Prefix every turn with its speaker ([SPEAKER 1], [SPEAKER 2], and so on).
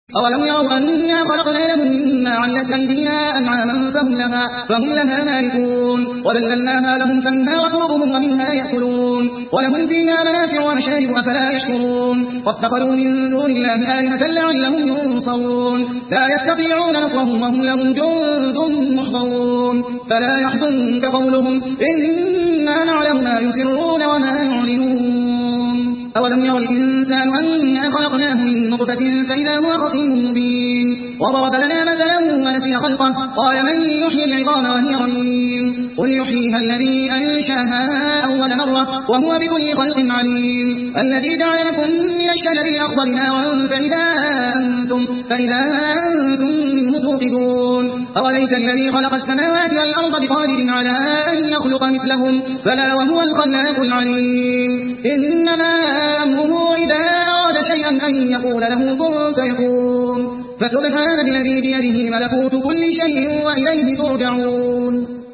[SPEAKER 1] أولم يروا أنا خلقنا لهم مما عملت أيدينا أنعاما فهم لها مالكون وذللناها لهم فمنها ركوبهم ومنها يأكلون ولهم فيها منافع ومشارب أفلا يشكرون واتخذوا من دون الله آلهة لعلهم ينصرون لا يستطيعون نصرهم وهم لهم جند محضرون فلا يحزنك قولهم إنا نعلم ما يسرون وما يعلنون أولم ير الإنسان أنا خلقناه من نطفة فإذا هو خصيم مبين وضرب لنا مثلا ونسي خلقه قال من يحيي العظام وهي رميم قل يحييها الذي أنشاها أول مرة وهو بكل خلق عليم الذي جعل لكم من الشجر الأخضر نارا فإذا أنتم منه توقدون أوليس الذي خلق السماوات والأرض بقادر على أن يخلق مثلهم بلى وهو الخلاق العليم إنما أمره إذا أراد شيئا أن يقول له كن فيكون فسبحان الذي بيده ملكوت كل شيء وإليه ترجعون